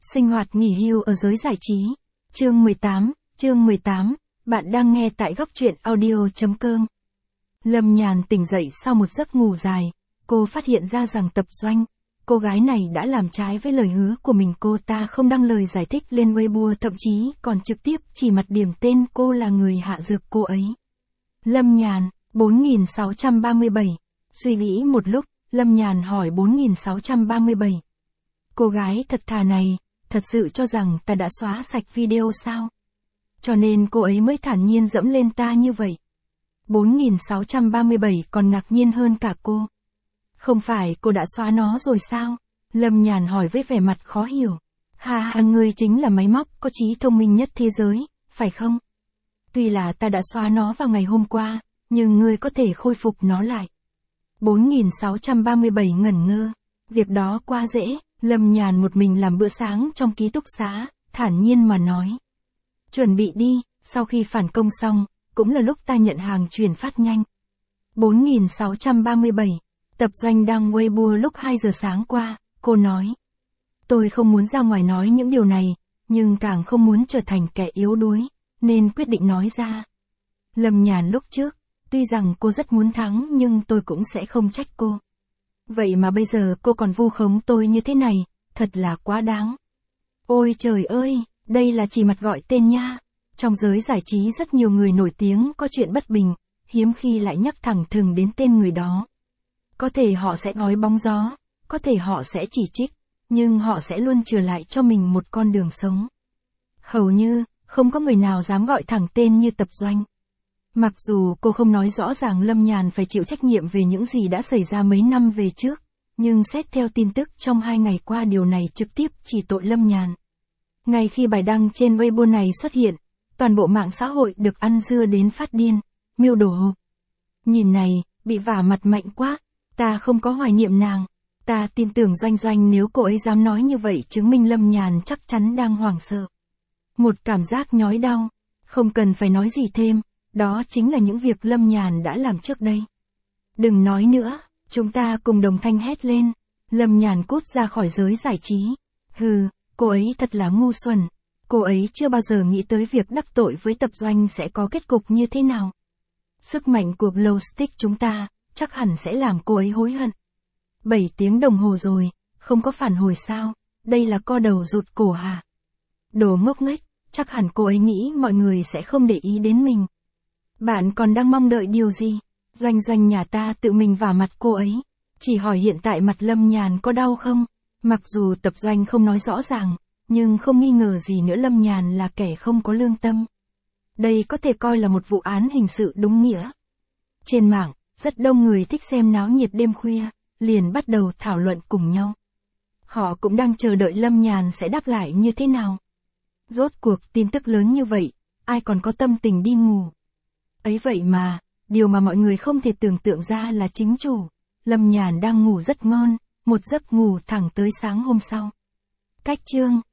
Sinh hoạt nghỉ hưu ở giới giải trí. Chương 18, bạn đang nghe tại góc truyện audio.com. Lâm Nhàn tỉnh dậy sau một giấc ngủ dài, cô phát hiện ra rằng Tập Doanh, cô gái này đã làm trái với lời hứa của mình. Cô ta không đăng lời giải thích lên Weibo, thậm chí còn trực tiếp chỉ mặt điểm tên cô là người hạ dược cô ấy. Lâm Nhàn, 4637. Suy nghĩ một lúc, Lâm Nhàn hỏi 4637. Cô gái thật thà này, thật sự cho rằng ta đã xóa sạch video sao? Cho nên cô ấy mới thản nhiên dẫm lên ta như vậy. 4637 còn ngạc nhiên hơn cả cô. Không phải cô đã xóa nó rồi sao? Lâm Nhàn hỏi với vẻ mặt khó hiểu. Ha, ngươi chính là máy móc có trí thông minh nhất thế giới, phải không? Tuy là ta đã xóa nó vào ngày hôm qua, nhưng ngươi có thể khôi phục nó lại. 4637 ngẩn ngơ. Việc đó quá dễ. Lâm Nhàn một mình làm bữa sáng trong ký túc xá, thản nhiên mà nói. Chuẩn bị đi, sau khi phản công xong, cũng là lúc ta nhận hàng chuyển phát nhanh. 4637. Tập Doanh đăng Weibo lúc 2 giờ sáng qua, cô nói. Tôi không muốn ra ngoài nói những điều này, nhưng càng không muốn trở thành kẻ yếu đuối, nên quyết định nói ra. Lâm Nhàn lúc trước, tuy rằng cô rất muốn thắng nhưng tôi cũng sẽ không trách cô. Vậy mà bây giờ cô còn vu khống tôi như thế này, thật là quá đáng. Ôi trời ơi, đây là chỉ mặt gọi tên nha. Trong giới giải trí rất nhiều người nổi tiếng có chuyện bất bình, hiếm khi lại nhắc thẳng thừng đến tên người đó. Có thể họ sẽ nói bóng gió, có thể họ sẽ chỉ trích, nhưng họ sẽ luôn chừa lại cho mình một con đường sống. Hầu như, không có người nào dám gọi thẳng tên như Tập Doanh. Mặc dù cô không nói rõ ràng Lâm Nhàn phải chịu trách nhiệm về những gì đã xảy ra mấy năm về trước, nhưng xét theo tin tức trong 2 ngày qua điều này trực tiếp chỉ tội Lâm Nhàn. Ngay khi bài đăng trên Weibo này xuất hiện, toàn bộ mạng xã hội được ăn dưa đến phát điên, miêu đổ hộp. Nhìn này, bị vả mặt mạnh quá, ta không có hoài niệm nàng, ta tin tưởng Doanh nếu cô ấy dám nói như vậy chứng minh Lâm Nhàn chắc chắn đang hoảng sợ. Một cảm giác nhói đau, không cần phải nói gì thêm. Đó chính là những việc Lâm Nhàn đã làm trước đây. Đừng nói nữa, chúng ta cùng đồng thanh hét lên. Lâm Nhàn cút ra khỏi giới giải trí. Hừ, cô ấy thật là ngu xuẩn. Cô ấy chưa bao giờ nghĩ tới việc đắc tội với Tập Doanh sẽ có kết cục như thế nào. Sức mạnh của Glow Stick chúng ta, chắc hẳn sẽ làm cô ấy hối hận. 7 tiếng đồng hồ rồi, không có phản hồi sao, đây là co đầu rụt cổ hả? Đồ ngốc nghếch, chắc hẳn cô ấy nghĩ mọi người sẽ không để ý đến mình. Bạn còn đang mong đợi điều gì? Doanh nhà ta tự mình vả mặt cô ấy. Chỉ hỏi hiện tại mặt Lâm Nhàn có đau không? Mặc dù Tập Doanh không nói rõ ràng, nhưng không nghi ngờ gì nữa Lâm Nhàn là kẻ không có lương tâm. Đây có thể coi là một vụ án hình sự đúng nghĩa. Trên mạng, rất đông người thích xem náo nhiệt đêm khuya, liền bắt đầu thảo luận cùng nhau. Họ cũng đang chờ đợi Lâm Nhàn sẽ đáp lại như thế nào. Rốt cuộc tin tức lớn như vậy, ai còn có tâm tình đi ngủ. Ấy vậy mà, điều mà mọi người không thể tưởng tượng ra là chính chủ. Lâm Nhàn đang ngủ rất ngon, một giấc ngủ thẳng tới sáng hôm sau. Cách chương